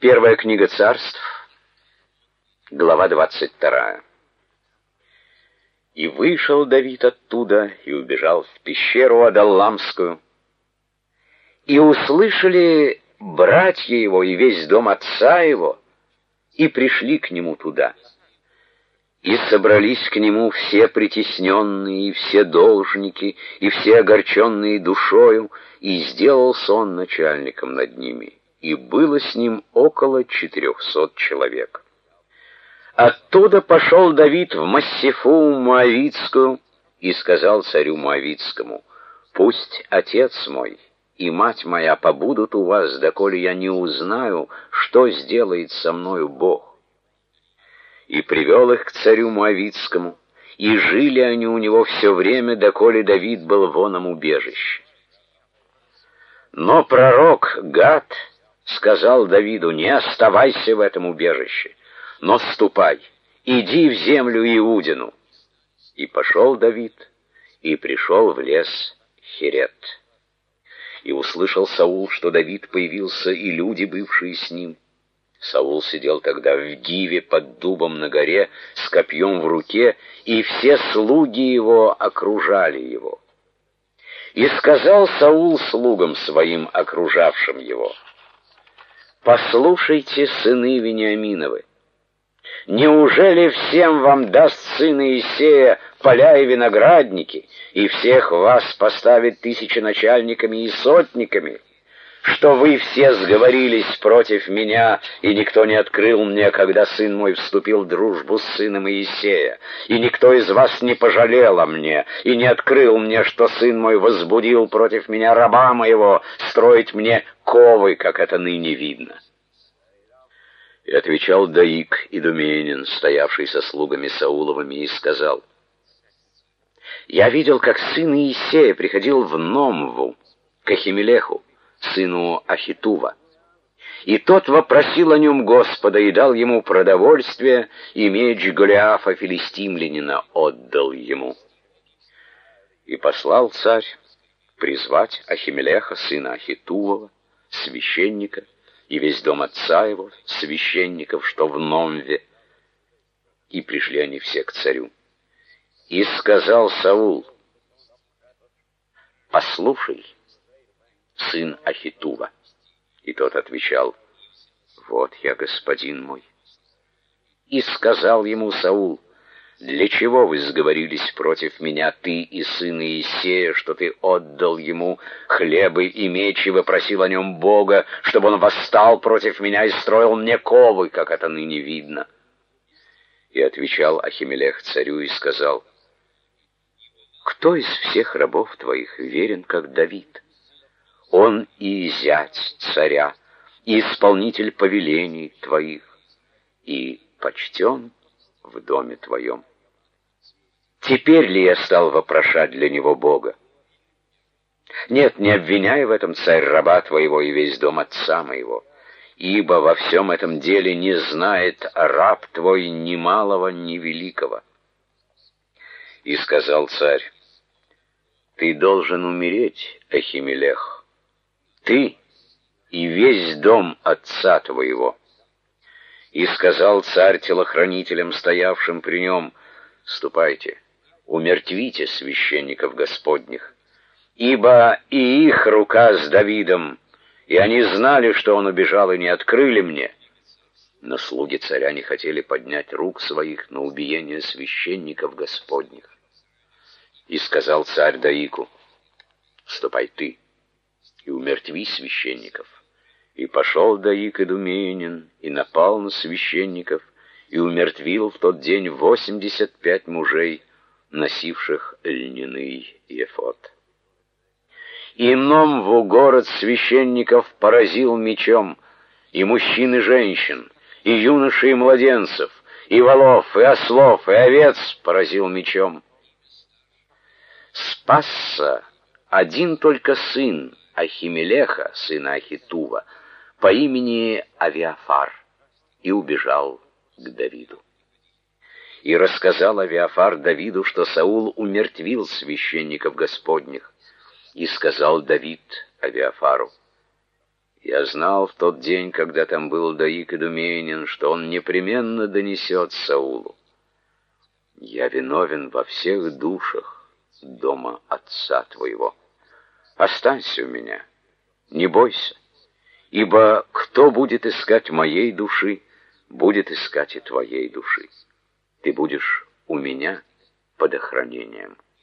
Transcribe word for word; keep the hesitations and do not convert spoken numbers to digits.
Первая книга Царств, глава двадцать вторая. И вышел Давид оттуда и убежал в пещеру Адалламскую. И услышали братья его и весь дом отца его, и пришли к нему туда. И собрались к нему все притесненные, и все должники, и все огорченные душою, и сделался он начальником над ними. И было с ним около четырехсот человек. Оттуда пошел Давид в Массифу Моавитскую и сказал царю Моавитскому: «Пусть отец мой и мать моя побудут у вас, доколе я не узнаю, что сделает со мною Бог». И привел их к царю Моавитскому, и жили они у него все время, доколе Давид был в оном убежище. Но пророк Гад сказал Давиду: «Не оставайся в этом убежище, но ступай, иди в землю Иудину». И пошел Давид, и пришел в лес Херет. И услышал Саул, что Давид появился, и люди, бывшие с ним. Саул сидел тогда в Гиве под дубом на горе с копьем в руке, и все слуги его окружали его. И сказал Саул слугам своим, окружавшим его: «Послушайте, сыны Вениаминовы, неужели всем вам даст сын Иисея поля и виноградники, и всех вас поставит тысяченачальниками и сотниками, что вы все сговорились против меня, и никто не открыл мне, когда сын мой вступил в дружбу с сыном Иисея, и никто из вас не пожалел о мне, и не открыл мне, что сын мой возбудил против меня раба моего строить мне ковы, как это ныне видно?» И отвечал Доик идуменин, стоявший со слугами Сауловыми, и сказал: «Я видел, как сын Иисея приходил в Номву к Ахимелеху, сыну Ахитува, и тот вопросил о нем Господа и дал ему продовольствие, и меч Голиафа филистимлянина отдал ему. И послал царь призвать Ахимелеха, сына Ахитувова, священника, и весь дом отца его, священников, что в Номве. И пришли они все к царю. И сказал Саул: «Послушай, сын Ахитува». И тот отвечал: «Вот я, господин мой». И сказал ему Саул: «Для чего вы сговорились против меня, ты и сын Иисея, что ты отдал ему хлебы и меч и вопросил о нем Бога, чтобы он восстал против меня и строил мне ковы, как это ныне видно?» И отвечал Ахимелех царю и сказал: «Кто из всех рабов твоих верен, как Давид? Он и зять царя, и исполнитель повелений твоих, и почтен в доме твоем. Теперь ли я стал вопрошать для него Бога? Нет, не обвиняй в этом, царь, раба твоего и весь дом отца моего, ибо во всем этом деле не знает раб твой ни малого, ни великого». И сказал царь: «Ты должен умереть, Ахимелех, ты и весь дом отца твоего». И сказал царь телохранителям, стоявшим при нем: «Ступайте, умертвите священников Господних, ибо и их рука с Давидом, и они знали, что он убежал, и не открыли мне». Но слуги царя не хотели поднять рук своих на убиение священников Господних. И сказал царь Доику: «Ступай ты и умертви священников». И пошел Доик идуменин, и напал на священников, и умертвил в тот день восемьдесят пять мужей, носивших льняный эфод. И Номву, город священников, поразил мечом, и мужчин и женщин, и юношей и младенцев, и волов, и ослов, и овец поразил мечом. Спасся один только сын Ахимелеха, сына Ахитува, по имени Авиафар, и убежал к Давиду. И рассказал Авиафар Давиду, что Саул умертвил священников Господних. И сказал Давид Авиафару: Я знал в тот день, когда там был Доик Идуменин, что он непременно донесет Саулу. Я виновен во всех душах дома отца твоего. Останься у меня, не бойся, ибо кто будет искать моей души, будет искать и твоей души. Ты будешь у меня под охранением».